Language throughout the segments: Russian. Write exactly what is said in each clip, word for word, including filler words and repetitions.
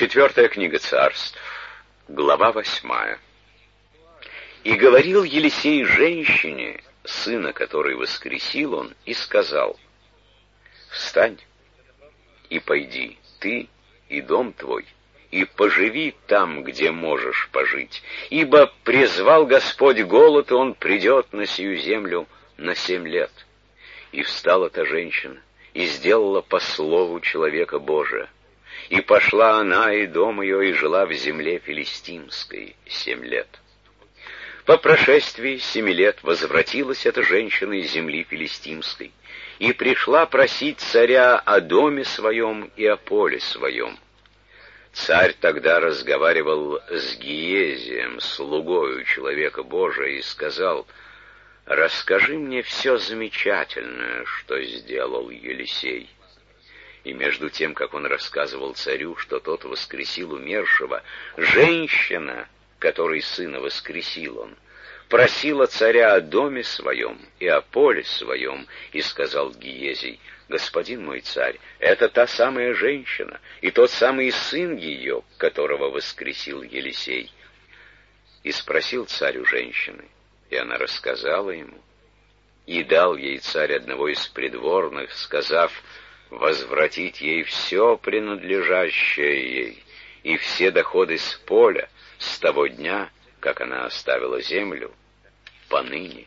Четвертая книга Царств, глава восьмая. «И говорил Елисей женщине, сына которой воскресил он, и сказал: встань и пойди, ты и дом твой, и поживи там, где можешь пожить, ибо призвал Господь голод, и он придет на сию землю на семь лет. И встала та женщина, и сделала по слову человека Божия. И пошла она и дом ее, и жила в земле филистимской семь лет. По прошествии семи лет возвратилась эта женщина из земли филистимской, и пришла просить царя о доме своем и о поле своем. Царь тогда разговаривал с Гиезием, слугою человека Божия, и сказал: расскажи мне все замечательное, что сделал Елисей. И между тем, как он рассказывал царю, что тот воскресил умершего, женщина, которой сына воскресил он, просила царя о доме своем и о поле своем, и сказал Гиезий: господин мой царь, это та самая женщина, и тот самый сын ее, которого воскресил Елисей. И спросил царь у женщины, и она рассказала ему. И дал ей царь одного из придворных, сказав: возвратить ей все принадлежащее ей, и все доходы с поля, с того дня, как она оставила землю, поныне.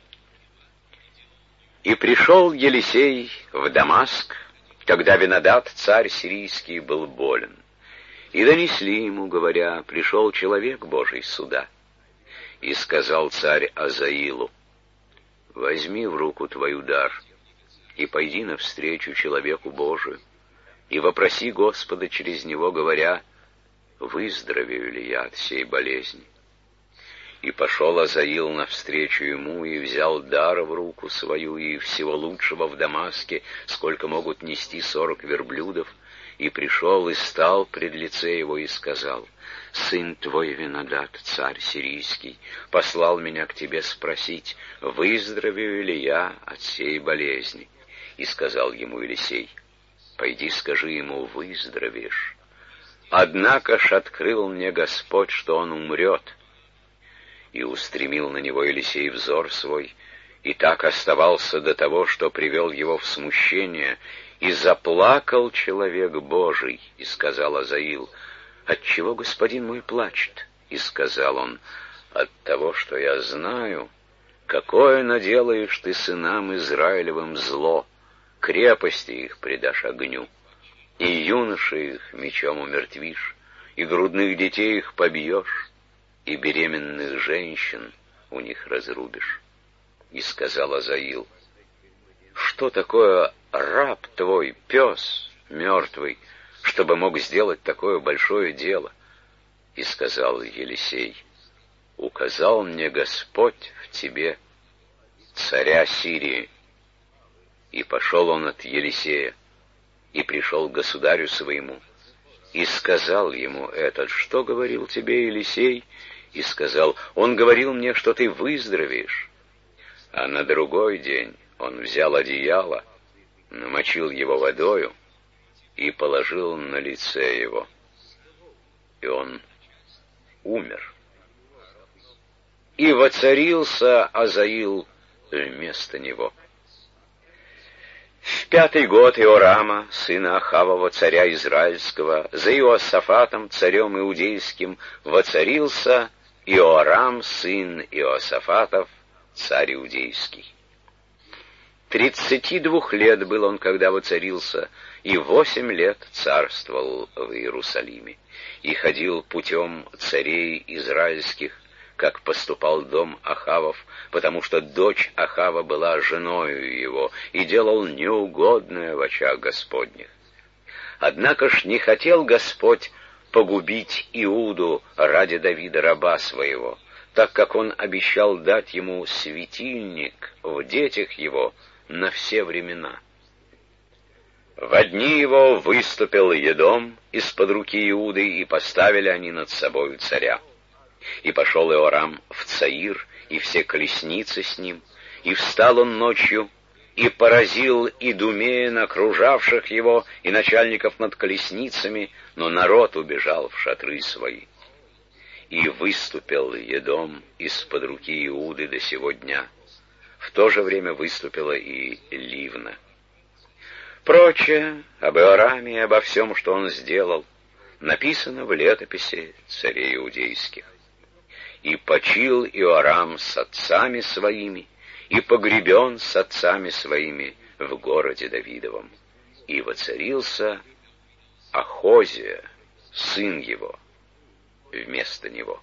И пришел Елисей в Дамаск, когда Бен-Адад, царь сирийский, был болен. И донесли ему, говоря: пришел человек Божий сюда. И сказал царь Азаилу: возьми в руку твою дар, и пойди навстречу человеку Божию, и вопроси Господа через него, говоря: выздоровею ли я от сей болезни? И пошел Азаил навстречу ему, и взял дар в руку свою, и всего лучшего в Дамаске, сколько могут нести сорок верблюдов, и пришел и стал пред лице его, и сказал: сын твой Бен-Адад, царь сирийский, послал меня к тебе спросить, выздоровею ли я от сей болезни. И сказал ему Елисей: пойди скажи ему, выздоровеешь. Однако ж открыл мне Господь, что он умрет. И устремил на него Елисей взор свой, и так оставался до того, что привел его в смущение, и заплакал человек Божий. И сказал Азаил: отчего господин мой плачет? И сказал он: от того, что я знаю, какое наделаешь ты сынам Израилевым зло, крепости их предашь огню, и юношей их мечом умертвишь, и грудных детей их побьешь, и беременных женщин у них разрубишь. И сказал Азаил: что такое раб твой, пес мертвый, чтобы мог сделать такое большое дело? И сказал Елисей: указал мне Господь в тебе царя Сирии. И пошел он от Елисея, и пришел к государю своему, и сказал ему этот: что говорил тебе Елисей? И сказал: он говорил мне, что ты выздоровеешь. А на другой день он взял одеяло, намочил его водою и положил на лице его, и он умер. И воцарился Азаил вместо него. В пятый год Иорама, сына Ахавова, царя Израильского, за Иосафатом, царем иудейским, воцарился Иорам, сын Иосафатов, царь иудейский. Тридцати двух лет был он, когда воцарился, и восемь лет царствовал в Иерусалиме, и ходил путем царей израильских, как поступал дом Ахавов, потому что дочь Ахава была женою его, и делал неугодное в очах Господних. Однако ж не хотел Господь погубить Иуду ради Давида раба своего, так как он обещал дать ему светильник в детях его на все времена. В дни его выступил Едом из-под руки Иуды, и поставили они над собою царя. И пошел Иорам в Цаир, и все колесницы с ним, и встал он ночью, и поразил Идумея, окружавших его, и начальников над колесницами, но народ убежал в шатры свои. И выступил Едом из-под руки Иуды до сего дня. В то же время выступила и Ливна. Прочее об Иораме и обо всем, что он сделал, написано в летописи царей иудейских. И почил Иорам с отцами своими, и погребен с отцами своими в городе Давидовом. И воцарился Ахозия, сын его, вместо него.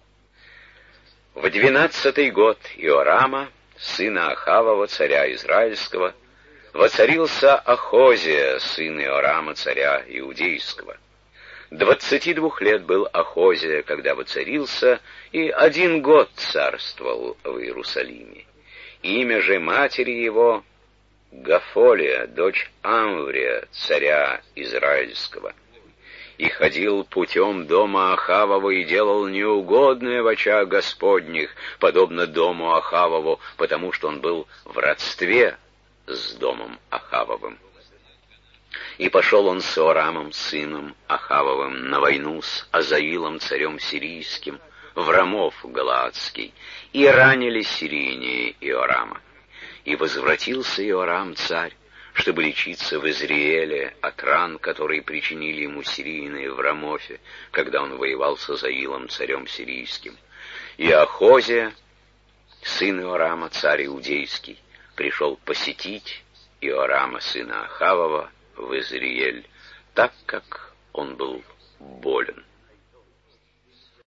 В двенадцатый год Иорама, сына Ахавова, царя Израильского, воцарился Ахозия, сын Иорама, царя Иудейского. Двадцати двух лет был Ахозия, когда воцарился, и один год царствовал в Иерусалиме. Имя же матери его Гафолия, дочь Амврия, царя Израильского. И ходил путем дома Ахавова и делал неугодное в очах Господних, подобно дому Ахавову, потому что он был в родстве с домом Ахавовым. И пошел он с Иорамом, сыном Ахавовым, на войну с Азаилом, царем сирийским, в Рамов Галаадский, и ранили сирийне Иорама. И возвратился Иорам, царь, чтобы лечиться в Изриэле от ран, которые причинили ему сирийные в Рамофе, когда он воевал с Азаилом, царем сирийским. И Ахозия, сын Иорама, царь иудейский, пришел посетить Иорама, сына Ахавова, в Изриэль, так как он был болен.